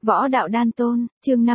Võ đạo đan tôn, chương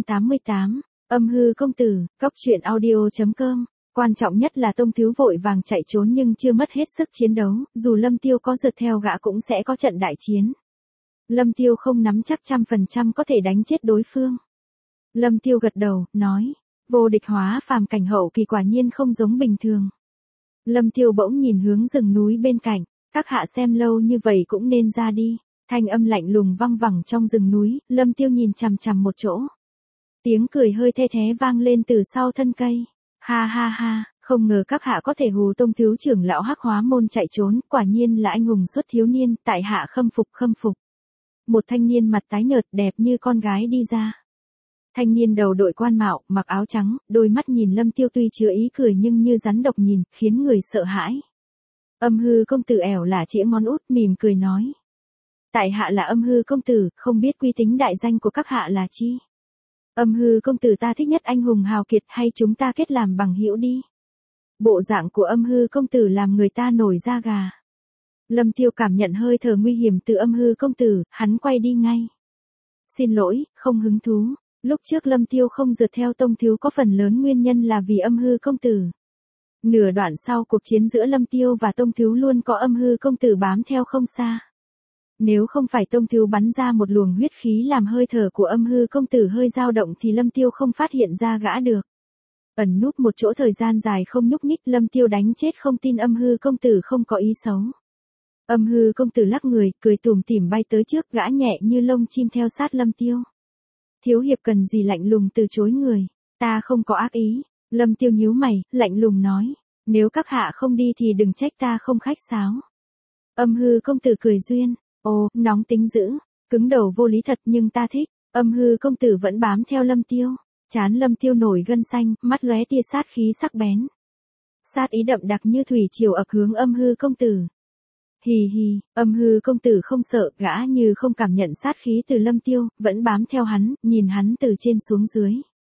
588, âm hư công tử, cóc truyện audio.com. Quan trọng nhất là Tông Thiếu vội vàng chạy trốn nhưng chưa mất hết sức chiến đấu, dù Lâm Tiêu có rượt theo gã cũng sẽ có trận đại chiến. Lâm Tiêu không nắm chắc 100% có thể đánh chết đối phương. Lâm Tiêu gật đầu, nói, vô địch hóa phàm cảnh hậu kỳ quả nhiên không giống bình thường. Lâm Tiêu bỗng nhìn hướng rừng núi bên cạnh, các hạ xem lâu như vậy cũng nên ra đi. Thanh âm lạnh lùng văng vẳng trong rừng núi, Lâm Tiêu nhìn chằm chằm một chỗ. Tiếng cười hơi the thé vang lên từ sau thân cây. Ha ha ha, không ngờ các hạ có thể hù Tông thiếu trưởng lão Hắc Hóa môn chạy trốn, quả nhiên là anh hùng xuất thiếu niên, tại hạ khâm phục. Một thanh niên mặt tái nhợt đẹp như con gái đi ra. Thanh niên đầu đội quan mạo, mặc áo trắng, đôi mắt nhìn Lâm Tiêu tuy chứa ý cười nhưng như rắn độc nhìn, khiến người sợ hãi. Âm hư công tử ẻo là chĩa ngón út mỉm cười nói. Tại hạ là âm hư công tử, không biết quy tính đại danh của các hạ là chi? Âm hư công tử ta thích nhất anh hùng hào kiệt hay chúng ta kết làm bằng hữu đi? Bộ dạng của âm hư công tử làm người ta nổi da gà. Lâm Tiêu cảm nhận hơi thở nguy hiểm từ âm hư công tử, hắn quay đi ngay. Xin lỗi, không hứng thú. Lúc trước Lâm Tiêu không rượt theo Tông thiếu có phần lớn nguyên nhân là vì âm hư công tử. Nửa đoạn sau cuộc chiến giữa Lâm Tiêu và Tông thiếu luôn có âm hư công tử bám theo không xa. Nếu không phải Tông thiếu bắn ra một luồng huyết khí làm hơi thở của âm hư công tử hơi dao động thì Lâm Tiêu không phát hiện ra gã được. Ẩn núp một chỗ thời gian dài không nhúc nhích, Lâm Tiêu đánh chết không tin âm hư công tử không có ý xấu. Âm hư công tử lắc người, cười tủm tỉm bay tới trước, gã nhẹ như lông chim theo sát Lâm Tiêu. Thiếu hiệp cần gì lạnh lùng từ chối người, ta không có ác ý. Lâm Tiêu nhíu mày, lạnh lùng nói, nếu các hạ không đi thì đừng trách ta không khách sáo. Âm hư công tử cười duyên, ồ, nóng tính dữ, cứng đầu vô lý thật nhưng ta thích. Âm hư công tử vẫn bám theo Lâm Tiêu, trán Lâm Tiêu nổi gân xanh, mắt lóe tia sát khí sắc bén. Sát ý đậm đặc như thủy triều ập hướng âm hư công tử. Hì hì, âm hư công tử không sợ, gã như không cảm nhận sát khí từ Lâm Tiêu, vẫn bám theo hắn, nhìn hắn từ trên xuống dưới.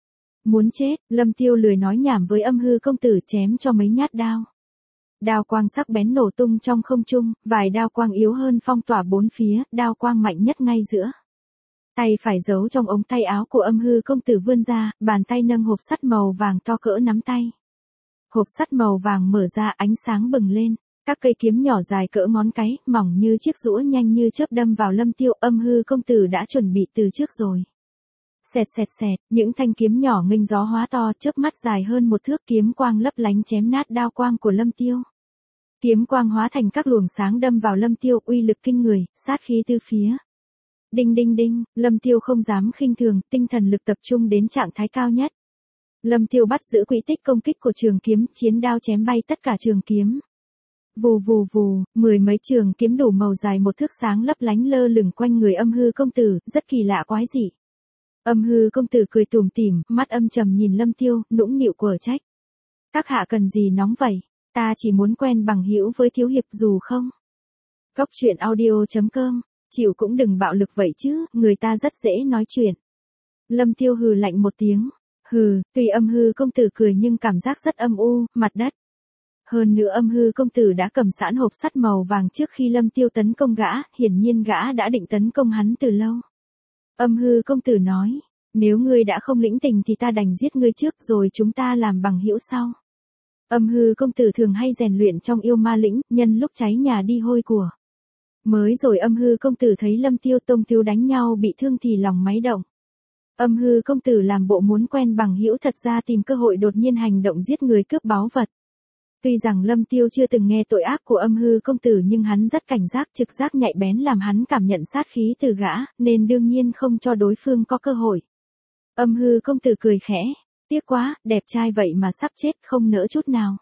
Muốn chết, Lâm Tiêu lười nói nhảm với âm hư công tử, chém cho mấy nhát đao. Đao quang sắc bén nổ tung trong không trung, vài đao quang yếu hơn phong tỏa bốn phía, đao quang mạnh nhất ngay giữa. Tay phải giấu trong ống tay áo của âm hư công tử vươn ra, bàn tay nâng hộp sắt màu vàng to cỡ nắm tay. Hộp sắt màu vàng mở ra, ánh sáng bừng lên, các cây kiếm nhỏ dài cỡ ngón cái, mỏng như chiếc rũa nhanh như chớp đâm vào Lâm Tiêu. Âm hư công tử đã chuẩn bị từ trước rồi. Xẹt xẹt xẹt, những thanh kiếm nhỏ nghênh gió hóa to, chớp mắt dài hơn một thước, kiếm quang lấp lánh chém nát đao quang của Lâm Tiêu. Kiếm quang hóa thành các luồng sáng đâm vào Lâm Tiêu, uy lực kinh người, sát khí từ phía. Đinh đinh đinh, Lâm Tiêu không dám khinh thường, tinh thần lực tập trung đến trạng thái cao nhất. Lâm Tiêu bắt giữ quỹ tích công kích của trường kiếm, chiến đao chém bay tất cả trường kiếm. Vù vù vù, mười mấy trường kiếm đủ màu dài một thước sáng lấp lánh lơ lửng quanh người âm hư công tử, rất kỳ lạ quái dị. Âm hư công tử cười tủm tỉm, mắt âm trầm nhìn Lâm Tiêu, nũng nịu quở trách. Các hạ cần gì nóng vậy? Ta chỉ muốn quen bằng hữu với thiếu hiệp dù không. Cóc truyện audio.com, chịu cũng đừng bạo lực vậy chứ, người ta rất dễ nói chuyện. Lâm Tiêu hừ lạnh một tiếng. Hừ, tuy âm hư công tử cười nhưng cảm giác rất âm u, mặt đất. Hơn nữa âm hư công tử đã cầm sẵn hộp sắt màu vàng trước khi Lâm Tiêu tấn công gã, hiển nhiên gã đã định tấn công hắn từ lâu. Âm hư công tử nói, nếu ngươi đã không lĩnh tình thì ta đành giết ngươi trước rồi chúng ta làm bằng hữu sau. Âm hư công tử thường hay rèn luyện trong yêu ma lĩnh, nhân lúc cháy nhà đi hôi của. Mới rồi âm hư công tử thấy Lâm Tiêu Tông thiếu đánh nhau bị thương thì lòng máy động. Âm hư công tử làm bộ muốn quen bằng hữu, thật ra tìm cơ hội đột nhiên hành động giết người cướp báu vật. Tuy rằng Lâm Tiêu chưa từng nghe tội ác của âm hư công tử nhưng hắn rất cảnh giác, trực giác nhạy bén làm hắn cảm nhận sát khí từ gã, nên đương nhiên không cho đối phương có cơ hội. Âm hư công tử cười khẽ, tiếc quá, đẹp trai vậy mà sắp chết không nỡ chút nào.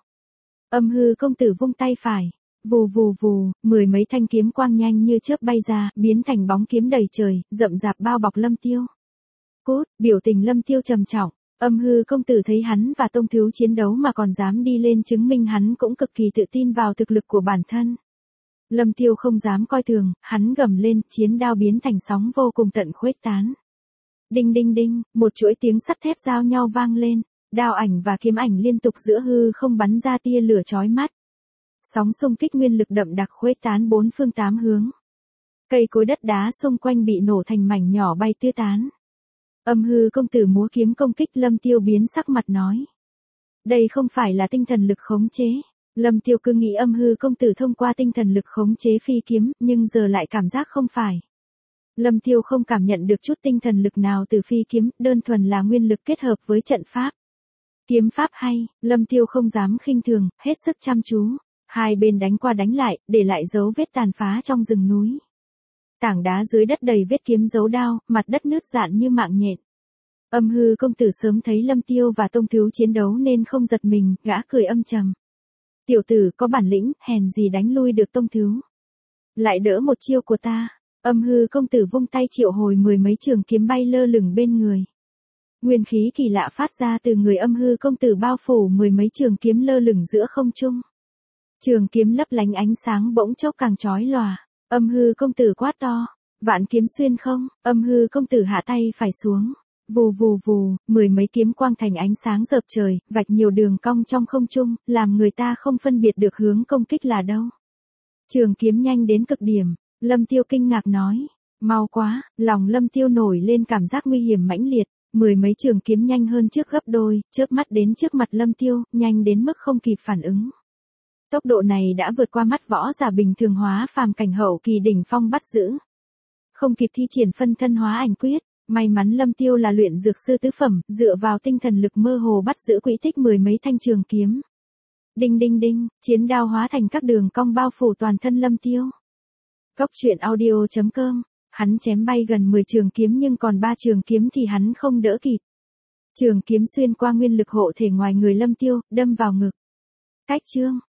Âm hư công tử vung tay phải, vù vù vù, mười mấy thanh kiếm quang nhanh như chớp bay ra, biến thành bóng kiếm đầy trời, rậm rạp bao bọc Lâm Tiêu. Cút, biểu tình Lâm Tiêu trầm trọng. Âm hư công tử thấy hắn và Tông thiếu chiến đấu mà còn dám đi lên chứng minh hắn cũng cực kỳ tự tin vào thực lực của bản thân. Lâm Tiêu không dám coi thường, hắn gầm lên, chiến đao biến thành sóng vô cùng tận khuếch tán. Đinh đinh đinh, một chuỗi tiếng sắt thép giao nhau vang lên, đao ảnh và kiếm ảnh liên tục giữa hư không bắn ra tia lửa chói mắt. Sóng xung kích nguyên lực đậm đặc khuếch tán bốn phương tám hướng. Cây cối đất đá xung quanh bị nổ thành mảnh nhỏ bay tứ tán. Âm hư công tử múa kiếm công kích, Lâm Tiêu biến sắc mặt nói. Đây không phải là tinh thần lực khống chế. Lâm Tiêu cứ nghĩ âm hư công tử thông qua tinh thần lực khống chế phi kiếm, nhưng giờ lại cảm giác không phải. Lâm Tiêu không cảm nhận được chút tinh thần lực nào từ phi kiếm, đơn thuần là nguyên lực kết hợp với trận pháp. Kiếm pháp hay, Lâm Tiêu không dám khinh thường, hết sức chăm chú. Hai bên đánh qua đánh lại, để lại dấu vết tàn phá trong rừng núi. Tảng đá dưới đất đầy vết kiếm dấu đao, mặt đất nứt rạn như mạng nhện. Âm hư công tử sớm thấy Lâm Tiêu và Tông Thiếu chiến đấu nên không giật mình, gã cười âm trầm. Tiểu tử có bản lĩnh, hèn gì đánh lui được Tông Thiếu. Lại đỡ một chiêu của ta. Âm hư công tử vung tay triệu hồi 10 mấy trường kiếm bay lơ lửng bên người. Nguyên khí kỳ lạ phát ra từ người âm hư công tử bao phủ 10 mấy trường kiếm lơ lửng giữa không trung. Trường kiếm lấp lánh ánh sáng bỗng chốc càng chói lòa. Âm hư công tử quát to. Vạn kiếm xuyên không, âm hư công tử hạ tay phải xuống. Vù vù vù, 10 mấy kiếm quang thành ánh sáng rợp trời, vạch nhiều đường cong trong không trung, làm người ta không phân biệt được hướng công kích là đâu. Trường kiếm nhanh đến cực điểm, Lâm Tiêu kinh ngạc nói. Mau quá, lòng Lâm Tiêu nổi lên cảm giác nguy hiểm mãnh liệt. 10 mấy trường kiếm nhanh hơn trước gấp đôi, chớp mắt đến trước mặt Lâm Tiêu, nhanh đến mức không kịp phản ứng. Tốc độ này đã vượt qua mắt võ giả bình thường hóa phàm cảnh hậu kỳ đỉnh phong bắt giữ. Không kịp thi triển phân thân hóa ảnh quyết, may mắn Lâm Tiêu là luyện dược sư tứ phẩm, dựa vào tinh thần lực mơ hồ bắt giữ quỹ tích 10 mấy thanh trường kiếm. Đinh đinh đinh, chiến đao hóa thành các đường cong bao phủ toàn thân Lâm Tiêu. Góc truyện audio.com, hắn chém bay gần 10 trường kiếm nhưng còn 3 trường kiếm thì hắn không đỡ kịp. Trường kiếm xuyên qua nguyên lực hộ thể ngoài người Lâm Tiêu, đâm vào ngực. Cách chương.